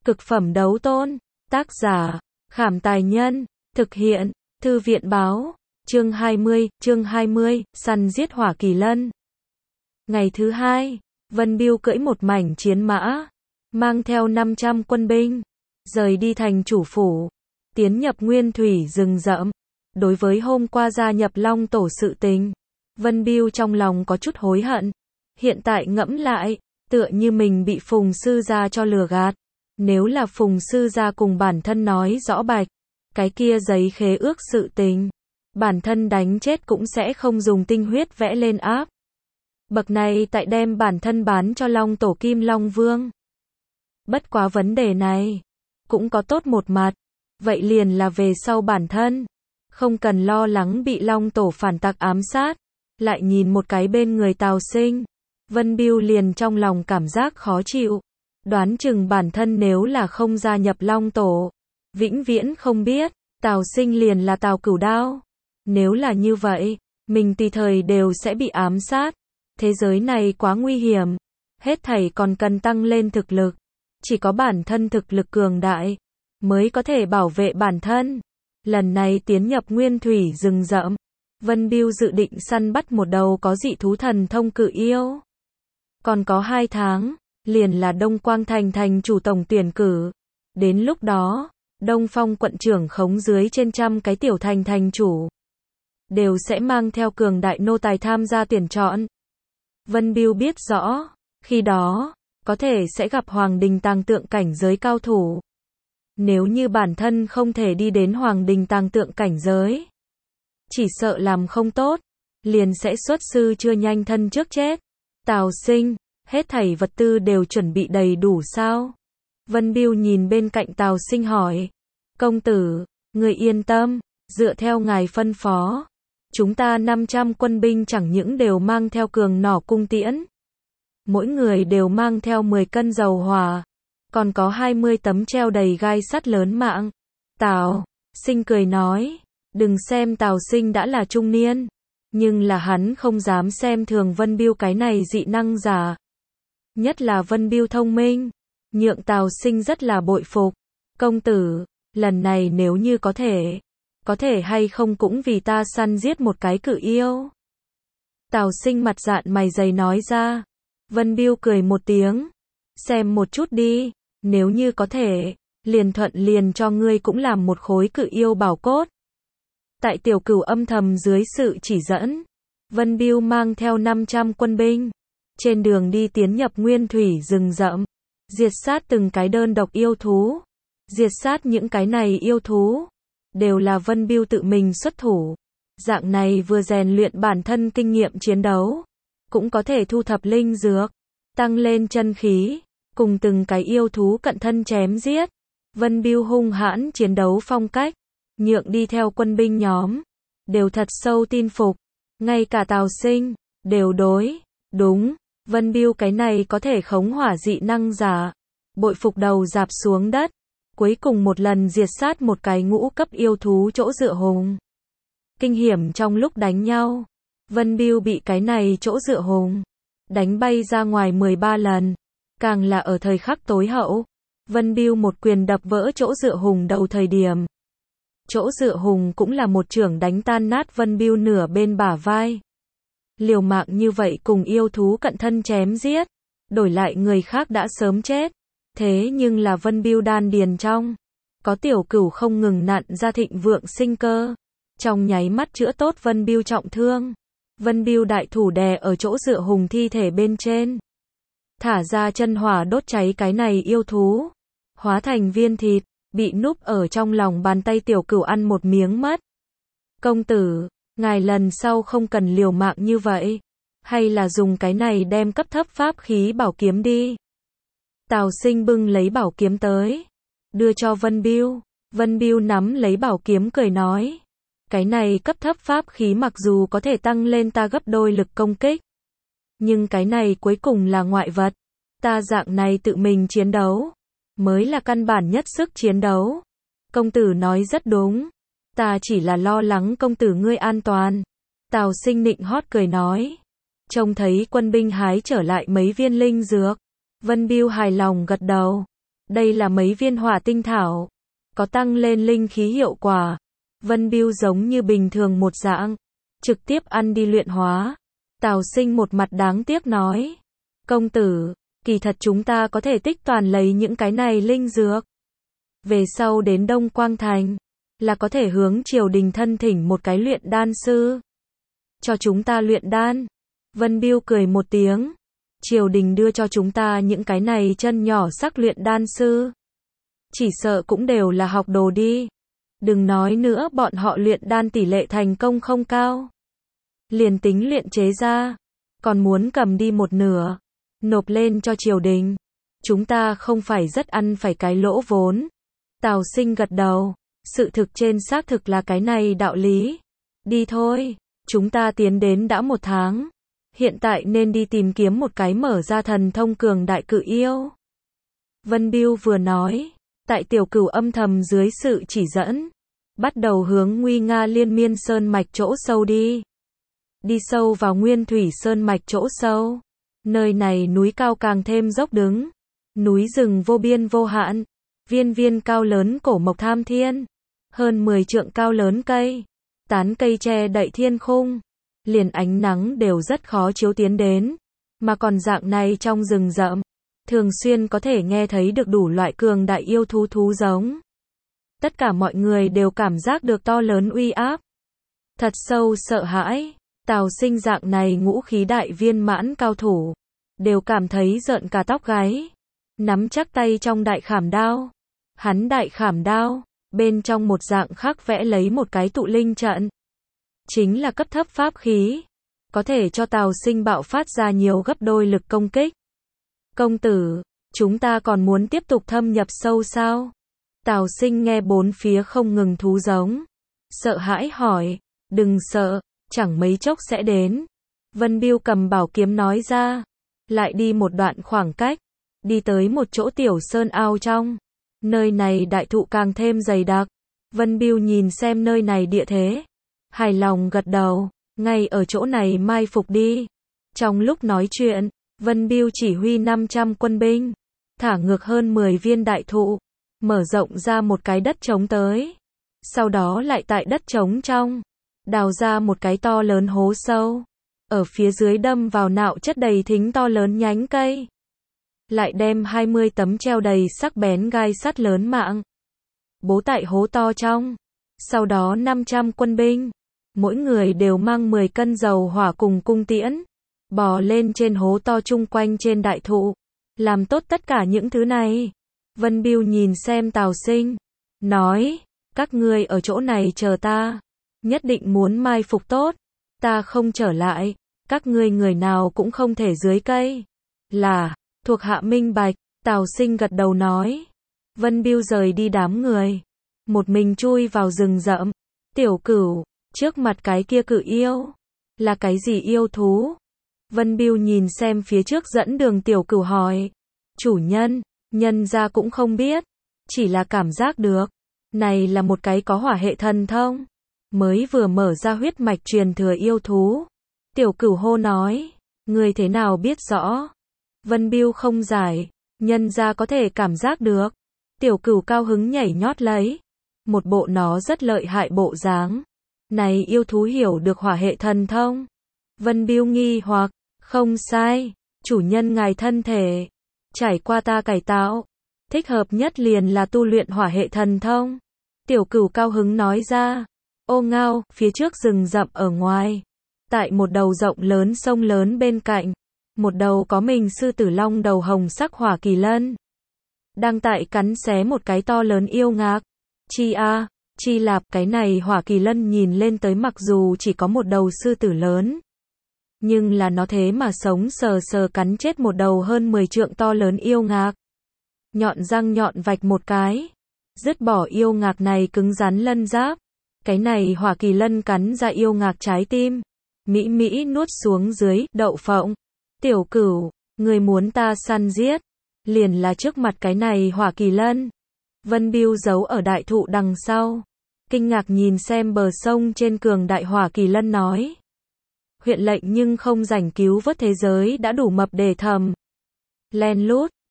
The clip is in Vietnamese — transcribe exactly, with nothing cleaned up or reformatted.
Cực phẩm đấu tôn. Tác giả, Khảm Tài Nhân. Thực hiện, Thư viện Báo. Chương hai mươi, chương hai mươi, săn giết hỏa kỳ lân. Ngày thứ hai, Vân Biêu cưỡi một mảnh chiến mã, mang theo năm trăm quân binh, rời đi thành chủ phủ, tiến nhập nguyên thủy rừng rậm. Đối với hôm qua gia nhập Long Tổ sự tình, Vân Biêu trong lòng có chút hối hận. Hiện tại ngẫm lại, tựa như mình bị Phùng sư gia cho lừa gạt. Nếu là Phùng sư gia cùng bản thân nói rõ bạch, cái kia giấy khế ước sự tình, bản thân đánh chết cũng sẽ không dùng tinh huyết vẽ lên áp. Bậc này tại đem bản thân bán cho Long Tổ Kim Long Vương. Bất quá vấn đề này cũng có tốt một mặt, vậy liền là về sau bản thân không cần lo lắng bị Long Tổ phản tặc ám sát. Lại nhìn một cái bên người Tào Sinh, Vân Biêu liền trong lòng cảm giác khó chịu. Đoán chừng bản thân nếu là không gia nhập Long Tổ, vĩnh viễn không biết Tào Sinh liền là Tào Cửu Đao. Nếu là như vậy, mình tùy thời đều sẽ bị ám sát. Thế giới này quá nguy hiểm, hết thảy còn cần tăng lên thực lực. Chỉ có bản thân thực lực cường đại mới có thể bảo vệ bản thân. Lần này tiến nhập nguyên thủy rừng rậm, Vân Biêu dự định săn bắt một đầu có dị thú thần thông cự yêu. Còn có hai tháng, liền là Đông Quang Thành thành chủ tổng tuyển cử. Đến lúc đó, Đông Phong quận trưởng khống dưới trên trăm cái tiểu thành thành chủ, đều sẽ mang theo cường đại nô tài tham gia tuyển chọn. Vân Biêu biết rõ, khi đó, có thể sẽ gặp Hoàng Đình Tàng Tượng cảnh giới cao thủ. Nếu như bản thân không thể đi đến Hoàng Đình Tàng Tượng cảnh giới, chỉ sợ làm không tốt, liền sẽ xuất sư chưa nhanh thân trước chết. Tào Sinh, hết thảy vật tư đều chuẩn bị đầy đủ sao? Vân Biêu nhìn bên cạnh Tào Sinh hỏi. Công tử, người yên tâm, dựa theo ngài phân phó, chúng ta năm trăm quân binh chẳng những đều mang theo cường nỏ cung tiễn, mỗi người đều mang theo mười cân dầu hỏa, còn có hai mươi tấm treo đầy gai sắt lớn mạng. Tào Sinh cười nói, đừng xem Tào Sinh đã là trung niên, nhưng là hắn không dám xem thường Vân Biêu cái này dị năng giả. Nhất là Vân Biêu thông minh, nhượng Tào Sinh rất là bội phục. Công tử, lần này nếu như có thể, có thể hay không cũng vì ta săn giết một cái cự yêu? Tào Sinh mặt dạn mày dày nói ra. Vân Biêu cười một tiếng, xem một chút đi, nếu như có thể, liền thuận liền cho ngươi cũng làm một khối cự yêu bảo cốt. Tại Tiểu Cửu âm thầm dưới sự chỉ dẫn, Vân Biêu mang theo năm trăm quân binh, trên đường đi tiến nhập nguyên thủy rừng rậm, diệt sát từng cái đơn độc yêu thú. Diệt sát những cái này yêu thú, đều là Vân Biêu tự mình xuất thủ. Dạng này vừa rèn luyện bản thân kinh nghiệm chiến đấu, cũng có thể thu thập linh dược, tăng lên chân khí, cùng từng cái yêu thú cận thân chém giết. Vân Biêu hung hãn chiến đấu phong cách, nhượng đi theo quân binh nhóm, đều thật sâu tin phục. Ngay cả Tào Sinh, đều đối, đúng, Vân Biêu cái này có thể khống hỏa dị năng giả, bội phục đầu dạp xuống đất. Cuối cùng một lần diệt sát một cái ngũ cấp yêu thú chỗ dựa hùng. Kinh hiểm trong lúc đánh nhau, Vân Biêu bị cái này chỗ dựa hùng đánh bay ra ngoài mười ba lần. Càng là ở thời khắc tối hậu, Vân Biêu một quyền đập vỡ chỗ dựa hùng đầu thời điểm. Chỗ dựa hùng cũng là một chưởng đánh tan nát Vân Biêu nửa bên bả vai. Liều mạng như vậy cùng yêu thú cận thân chém giết, đổi lại người khác đã sớm chết. Thế nhưng là Vân Biêu đan điền trong, có Tiểu Cửu không ngừng nặn ra thịnh vượng sinh cơ. Trong nháy mắt chữa tốt Vân Biêu trọng thương. Vân Biêu đại thủ đè ở chỗ dựa hùng thi thể bên trên, thả ra chân hỏa đốt cháy cái này yêu thú, hóa thành viên thịt, bị núp ở trong lòng bàn tay Tiểu Cửu ăn một miếng mất. Công tử, ngài lần sau không cần liều mạng như vậy, hay là dùng cái này đem cấp thấp pháp khí bảo kiếm đi. Tào Sinh bưng lấy bảo kiếm tới, đưa cho Vân Biêu. Vân Biêu nắm lấy bảo kiếm cười nói, cái này cấp thấp pháp khí mặc dù có thể tăng lên ta gấp đôi lực công kích, nhưng cái này cuối cùng là ngoại vật, ta dạng này tự mình chiến đấu, mới là căn bản nhất sức chiến đấu. Công tử nói rất đúng, ta chỉ là lo lắng công tử ngươi an toàn. Tào Sinh nịnh hót cười nói, trông thấy quân binh hái trở lại mấy viên linh dược. Vân Biêu hài lòng gật đầu. Đây là mấy viên hỏa tinh thảo, có tăng lên linh khí hiệu quả. Vân Bưu giống như bình thường một dạng, trực tiếp ăn đi luyện hóa. Tào Sinh một mặt đáng tiếc nói, công tử, kỳ thật chúng ta có thể tích toàn lấy những cái này linh dược. Về sau đến Đông Quang Thành, là có thể hướng triều đình thân thỉnh một cái luyện đan sư. Cho chúng ta luyện đan. Vân Bưu cười một tiếng. Triều đình đưa cho chúng ta những cái này chân nhỏ sắc luyện đan sư. Chỉ sợ cũng đều là học đồ đi. Đừng nói nữa bọn họ luyện đan tỷ lệ thành công không cao. Liền tính luyện chế ra, còn muốn cầm đi một nửa, nộp lên cho triều đình. Chúng ta không phải rất ăn phải cái lỗ vốn. Tào Sinh gật đầu, sự thực trên xác thực là cái này đạo lý. Đi thôi, chúng ta tiến đến đã một tháng. Hiện tại nên đi tìm kiếm một cái mở ra thần thông cường đại cự yêu. Vân Bưu vừa nói, tại Tiểu Cửu âm thầm dưới sự chỉ dẫn, bắt đầu hướng nguy nga liên miên sơn mạch chỗ sâu đi. Đi sâu vào nguyên thủy sơn mạch chỗ sâu. Nơi này núi cao càng thêm dốc đứng. Núi rừng vô biên vô hạn. Viên viên cao lớn cổ mộc tham thiên. Hơn mười trượng cao lớn cây. Tán cây che đậy thiên khung. Liền ánh nắng đều rất khó chiếu tiến đến. Mà còn dạng này trong rừng rậm, thường xuyên có thể nghe thấy được đủ loại cường đại yêu thú thú giống. Tất cả mọi người đều cảm giác được to lớn uy áp. Thật sâu sợ hãi. Tào Sinh dạng này ngũ khí đại viên mãn cao thủ, đều cảm thấy rợn cả tóc gáy. Nắm chắc tay trong đại khảm đao. Hắn đại khảm đao, bên trong một dạng khác vẽ lấy một cái tụ linh trận. Chính là cấp thấp pháp khí, có thể cho Tào Sinh bạo phát ra nhiều gấp đôi lực công kích. Công tử, chúng ta còn muốn tiếp tục thâm nhập sâu sao? Tào Sinh nghe bốn phía không ngừng thú giống, sợ hãi hỏi, đừng sợ, chẳng mấy chốc sẽ đến. Vân Bưu cầm bảo kiếm nói ra, lại đi một đoạn khoảng cách, đi tới một chỗ tiểu sơn ao trong. Nơi này đại thụ càng thêm dày đặc. Vân Bưu nhìn xem nơi này địa thế, hài lòng gật đầu, ngay ở chỗ này mai phục đi. Trong lúc nói chuyện, Vân Bưu chỉ huy năm trăm quân binh, thả ngược hơn mười viên đại thụ, mở rộng ra một cái đất trống tới. Sau đó lại tại đất trống trong, đào ra một cái to lớn hố sâu. Ở phía dưới đâm vào nạo chất đầy thính to lớn nhánh cây. Lại đem hai mươi tấm treo đầy sắc bén gai sắt lớn mạng bố tại hố to trong. Sau đó năm trăm quân binh, mỗi người đều mang mười cân dầu hỏa cùng cung tiễn, bò lên trên hố to chung quanh trên đại thụ, làm tốt tất cả những thứ này. Vân Bưu nhìn xem Tào Sinh, nói, các ngươi ở chỗ này chờ ta, nhất định muốn mai phục tốt, ta không trở lại, các ngươi người nào cũng không thể dưới cây. Là, thuộc hạ minh bạch. Tào Sinh gật đầu nói. Vân Bưu rời đi đám người, một mình chui vào rừng rậm. Tiểu Cửu, trước mặt cái kia cự yêu, là cái gì yêu thú? Vân Bưu nhìn xem phía trước dẫn đường Tiểu Cửu hỏi. Chủ nhân, nhân gia cũng không biết, chỉ là cảm giác được, này là một cái có hỏa hệ thần thông, mới vừa mở ra huyết mạch truyền thừa yêu thú. Tiểu Cửu hô nói, ngươi thế nào biết rõ? Vân Bưu không giải, nhân gia có thể cảm giác được. Tiểu Cửu cao hứng nhảy nhót lấy, một bộ nó rất lợi hại bộ dáng. Này yêu thú hiểu được hỏa hệ thần thông. Vân Bưu nghi hoặc, không sai, chủ nhân ngài thân thể, trải qua ta cải tạo, thích hợp nhất liền là tu luyện hỏa hệ thần thông. Tiểu Cửu cao hứng nói ra. Ô ngao, phía trước rừng rậm ở ngoài, tại một đầu rộng lớn sông lớn bên cạnh, một đầu có mình sư tử long đầu hồng sắc hỏa kỳ lân, đang tại cắn xé một cái to lớn yêu ngạc. Chi a, chi lạp, cái này hỏa kỳ lân nhìn lên tới mặc dù chỉ có một đầu sư tử lớn, nhưng là nó thế mà sống sờ sờ cắn chết một đầu hơn mười trượng to lớn yêu ngạc. Nhọn răng nhọn vạch một cái, dứt bỏ yêu ngạc này cứng rắn lân giáp. Cái này hỏa kỳ lân cắn ra yêu ngạc trái tim, mỹ mỹ nuốt xuống dưới. Đậu phộng, Tiểu Cửu, người muốn ta săn giết, liền là trước mặt cái này hỏa kỳ lân. Vân Bưu giấu ở đại thụ đằng sau, kinh ngạc nhìn xem bờ sông trên cường đại hỏa kỳ lân nói. Huyện lệnh nhưng không rảnh cứu vớt thế giới đã đủ mập để thầm. Len lút,